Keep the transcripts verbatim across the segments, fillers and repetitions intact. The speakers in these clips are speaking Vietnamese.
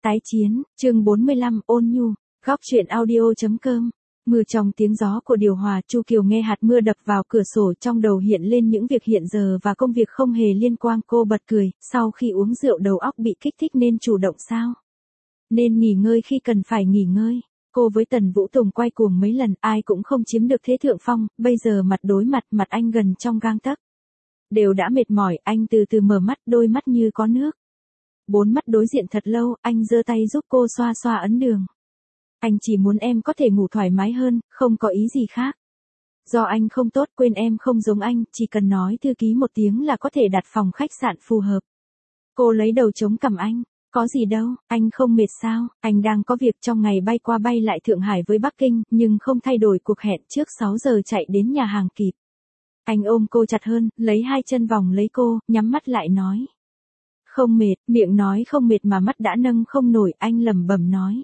Tái chiến, chương bốn mươi lăm, ôn nhu, góc truyện audio.com. Mưa trong tiếng gió của điều hòa, Chu Kiều nghe hạt mưa đập vào cửa sổ, trong đầu hiện lên những việc hiện giờ và công việc không hề liên quan. Cô bật cười, sau khi uống rượu đầu óc bị kích thích nên chủ động sao? Nên nghỉ ngơi khi cần phải nghỉ ngơi. Cô với Tần Vũ Tùng quay cuồng mấy lần, ai cũng không chiếm được thế thượng phong, bây giờ mặt đối mặt, mặt anh gần trong gang tấc. Đều đã mệt mỏi, anh từ từ mở mắt, đôi mắt như có nước. Bốn mắt đối diện thật lâu, anh giơ tay giúp cô xoa xoa ấn đường. Anh chỉ muốn em có thể ngủ thoải mái hơn, không có ý gì khác. Do anh không tốt, quên em không giống anh, chỉ cần nói thư ký một tiếng là có thể đặt phòng khách sạn phù hợp. Cô lấy đầu chống cằm anh, có gì đâu, anh không mệt sao, anh đang có việc trong ngày bay qua bay lại Thượng Hải với Bắc Kinh, nhưng không thay đổi cuộc hẹn trước sáu giờ chạy đến nhà hàng kịp. Anh ôm cô chặt hơn, lấy hai chân vòng lấy cô, nhắm mắt lại nói. Không mệt, miệng nói không mệt mà mắt đã nâng không nổi, anh lẩm bẩm nói.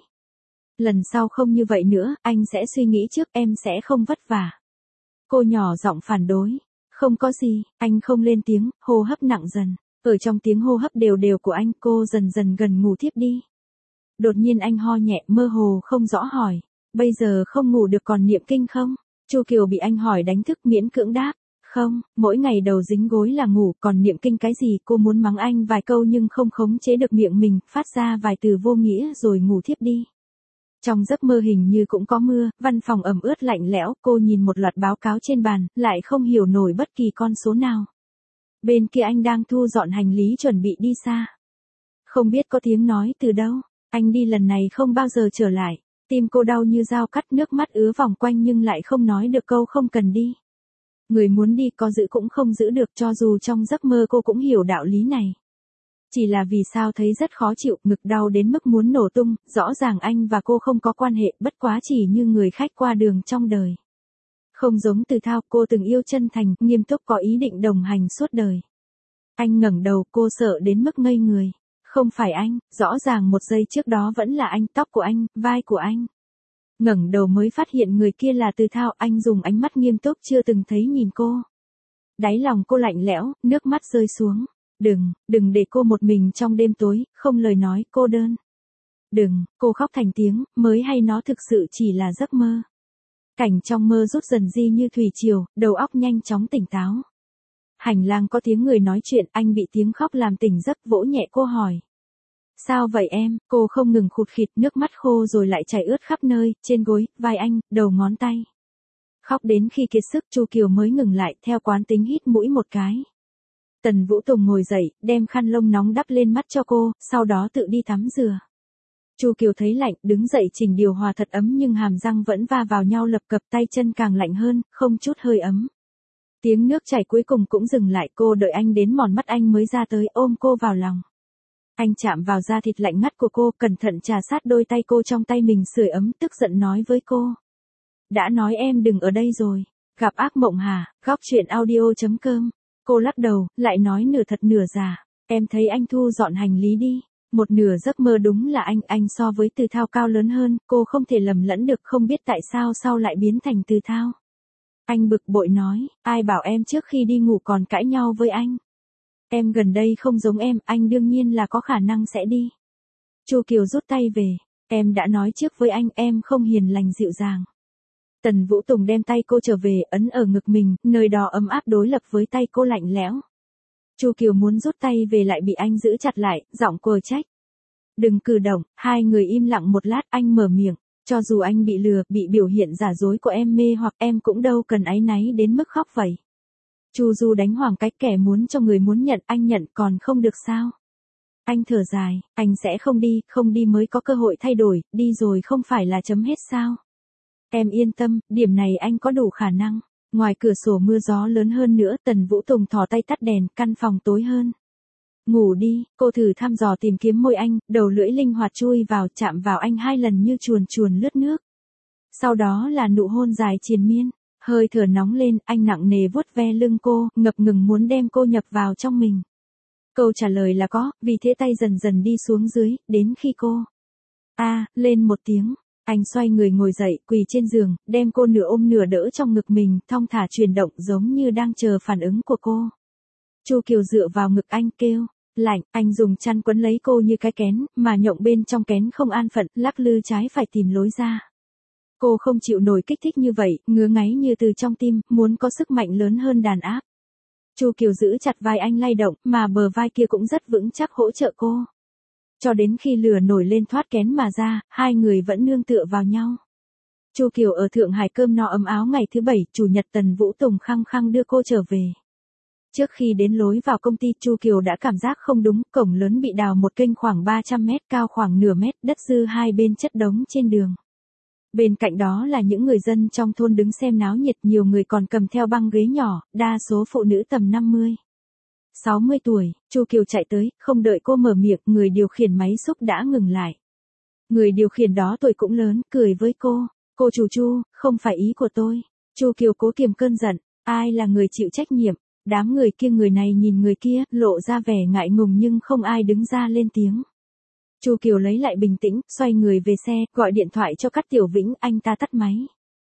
Lần sau không như vậy nữa, anh sẽ suy nghĩ trước, em sẽ không vất vả. Cô nhỏ giọng phản đối. Không có gì, anh không lên tiếng, hô hấp nặng dần. Ở trong tiếng hô hấp đều đều của anh, cô dần dần gần ngủ thiếp đi. Đột nhiên anh ho nhẹ, mơ hồ không rõ hỏi. Bây giờ không ngủ được còn niệm kinh không? Chu Kiều bị anh hỏi đánh thức, miễn cưỡng đáp. Không, mỗi ngày đầu dính gối là ngủ, còn niệm kinh cái gì? Cô muốn mắng anh vài câu nhưng không khống chế được miệng mình, phát ra vài từ vô nghĩa rồi ngủ thiếp đi. Trong giấc mơ hình như cũng có mưa, văn phòng ẩm ướt lạnh lẽo, cô nhìn một loạt báo cáo trên bàn, lại không hiểu nổi bất kỳ con số nào. Bên kia anh đang thu dọn hành lý chuẩn bị đi xa. Không biết có tiếng nói từ đâu, anh đi lần này không bao giờ trở lại. Tim cô đau như dao cắt, nước mắt ứa vòng quanh nhưng lại không nói được câu không cần đi. Người muốn đi có giữ cũng không giữ được, cho dù trong giấc mơ cô cũng hiểu đạo lý này. Chỉ là vì sao thấy rất khó chịu, ngực đau đến mức muốn nổ tung, rõ ràng anh và cô không có quan hệ, bất quá chỉ như người khách qua đường trong đời. Không giống Từ Thao, cô từng yêu chân thành, nghiêm túc có ý định đồng hành suốt đời. Anh ngẩng đầu, cô sợ đến mức ngây người. Không phải anh, rõ ràng một giây trước đó vẫn là anh, tóc của anh, vai của anh. Ngẩng đầu mới phát hiện người kia là Từ Thao, anh dùng ánh mắt nghiêm túc chưa từng thấy nhìn cô. Đáy lòng cô lạnh lẽo, nước mắt rơi xuống. Đừng, đừng để cô một mình trong đêm tối, không lời nói, cô đơn. Đừng, cô khóc thành tiếng, mới hay nó thực sự chỉ là giấc mơ. Cảnh trong mơ rút dần di như thủy triều, đầu óc nhanh chóng tỉnh táo. Hành lang có tiếng người nói chuyện, anh bị tiếng khóc làm tỉnh giấc, vỗ nhẹ cô hỏi. Sao vậy em? Cô không ngừng khụt khịt, nước mắt khô rồi lại chảy ướt khắp nơi, trên gối, vai anh, đầu ngón tay. Khóc đến khi kiệt sức, Chu Kiều mới ngừng lại, theo quán tính hít mũi một cái. Tần Vũ Tùng ngồi dậy, đem khăn lông nóng đắp lên mắt cho cô, sau đó tự đi tắm rửa. Chu Kiều thấy lạnh, đứng dậy chỉnh điều hòa thật ấm nhưng hàm răng vẫn va vào nhau lập cập, tay chân càng lạnh hơn, không chút hơi ấm. Tiếng nước chảy cuối cùng cũng dừng lại, cô đợi anh đến mòn mắt anh mới ra tới, ôm cô vào lòng. Anh chạm vào da thịt lạnh ngắt của cô, cẩn thận trà sát đôi tay cô trong tay mình sưởi ấm, tức giận nói với cô. Đã nói em đừng ở đây rồi, gặp ác mộng hả? Góc truyện audio.com. Cô lắc đầu, lại nói nửa thật nửa giả. Em thấy anh thu dọn hành lý đi. Một nửa giấc mơ đúng là anh, anh so với Từ Thao cao lớn hơn, cô không thể lầm lẫn được, không biết tại sao sau lại biến thành Từ Thao. Anh bực bội nói, ai bảo em trước khi đi ngủ còn cãi nhau với anh. Em gần đây không giống em, anh đương nhiên là có khả năng sẽ đi. Chu Kiều rút tay về, em đã nói trước với anh, em không hiền lành dịu dàng. Tần Vũ Tùng đem tay cô trở về, ấn ở ngực mình, nơi đó ấm áp đối lập với tay cô lạnh lẽo. Chu Kiều muốn rút tay về lại bị anh giữ chặt lại, giọng quờ trách. Đừng cử động, hai người im lặng một lát, anh mở miệng. Cho dù anh bị lừa, bị biểu hiện giả dối của em mê hoặc em cũng đâu cần áy náy đến mức khóc vậy. Chu Du đánh hoàng cách, kẻ muốn cho người muốn nhận, anh nhận còn không được sao? Anh thở dài, anh sẽ không đi, không đi mới có cơ hội thay đổi, đi rồi không phải là chấm hết sao? Em yên tâm, điểm này anh có đủ khả năng. Ngoài cửa sổ mưa gió lớn hơn nữa, Tần Vũ Tùng thò tay tắt đèn, căn phòng tối hơn. Ngủ đi, cô thử thăm dò tìm kiếm môi anh, đầu lưỡi linh hoạt chui vào, chạm vào anh hai lần như chuồn chuồn lướt nước. Sau đó là nụ hôn dài triền miên, hơi thở nóng lên, anh nặng nề vuốt ve lưng cô, ngập ngừng muốn đem cô nhập vào trong mình. Câu trả lời là có, vì thế tay dần dần đi xuống dưới, đến khi cô a lên một tiếng. Anh xoay người ngồi dậy, quỳ trên giường, đem cô nửa ôm nửa đỡ trong ngực mình, thong thả chuyển động giống như đang chờ phản ứng của cô. Chu Kiều dựa vào ngực anh kêu, Lạnh, anh dùng chăn quấn lấy cô như cái kén, mà nhộng bên trong kén không an phận, lắc lư trái phải tìm lối ra. Cô không chịu nổi kích thích như vậy, ngứa ngáy như từ trong tim, muốn có sức mạnh lớn hơn đàn áp. Chu Kiều giữ chặt vai anh lay động, mà bờ vai kia cũng rất vững chắc hỗ trợ cô. Cho đến khi lửa nổi lên thoát kén mà ra, hai người vẫn nương tựa vào nhau. Chu Kiều ở Thượng Hải cơm no ấm áo ngày thứ bảy, chủ nhật Tần Vũ Tùng khăng khăng đưa cô trở về. Trước khi đến lối vào công ty, Chu Kiều đã cảm giác không đúng, cổng lớn bị đào một kênh khoảng ba trăm mét, cao khoảng nửa mét, đất dư hai bên chất đống trên đường. Bên cạnh đó là những người dân trong thôn đứng xem náo nhiệt, nhiều người còn cầm theo băng ghế nhỏ, đa số phụ nữ tầm năm mươi, sáu mươi tuổi. Chu Kiều chạy tới, không đợi cô mở miệng, người điều khiển máy xúc đã ngừng lại. Người điều khiển đó tuổi cũng lớn, cười với cô. Cô chủ Chu, không phải ý của tôi. Chu Kiều cố kiềm cơn giận, ai là người chịu trách nhiệm? Đám người kia người này nhìn người kia, lộ ra vẻ ngại ngùng nhưng không ai đứng ra lên tiếng. Chu Kiều lấy lại bình tĩnh, xoay người về xe, gọi điện thoại cho Cát Tiểu Vĩnh, anh ta tắt máy.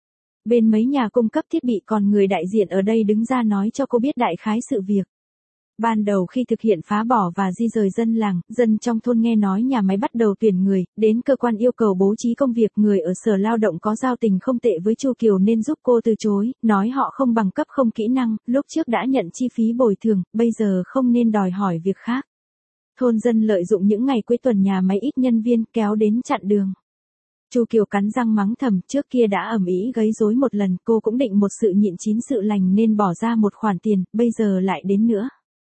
Bên mấy nhà cung cấp thiết bị còn người đại diện ở đây đứng ra nói cho cô biết đại khái sự việc. Ban đầu khi thực hiện phá bỏ và di rời dân làng, dân trong thôn nghe nói nhà máy bắt đầu tuyển người, đến cơ quan yêu cầu bố trí công việc, người ở Sở Lao động có giao tình không tệ với Chu Kiều nên giúp cô từ chối, nói họ không bằng cấp không kỹ năng, lúc trước đã nhận chi phí bồi thường, bây giờ không nên đòi hỏi việc khác. Thôn dân lợi dụng những ngày cuối tuần nhà máy ít nhân viên kéo đến chặn đường. Chu Kiều cắn răng mắng thầm, trước kia đã ầm ĩ gây rối một lần, cô cũng định một sự nhịn chín sự lành nên bỏ ra một khoản tiền, bây giờ lại đến nữa.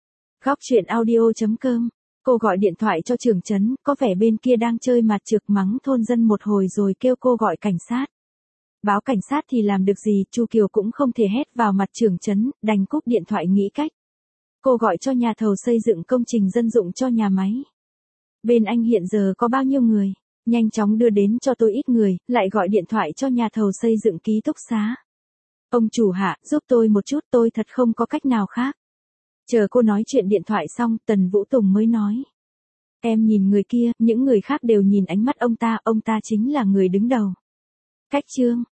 Góc chuyện audio chấm com. Cô gọi điện thoại cho trưởng trấn, có vẻ bên kia đang chơi mặt trược, mắng thôn dân một hồi rồi kêu cô gọi cảnh sát. Báo cảnh sát thì làm được gì, Chu Kiều cũng không thể hét vào mặt trưởng trấn, đành cúp điện thoại nghĩ cách. Cô gọi cho nhà thầu xây dựng công trình dân dụng cho nhà máy. Bên anh hiện giờ có bao nhiêu người? Nhanh chóng đưa đến cho tôi ít người, lại gọi điện thoại cho nhà thầu xây dựng ký túc xá. Ông chủ hạ, giúp tôi một chút, tôi thật không có cách nào khác. Chờ cô nói chuyện điện thoại xong, Tần Vũ Tùng mới nói. Em nhìn người kia, những người khác đều nhìn ánh mắt ông ta, ông ta chính là người đứng đầu. Cách chương.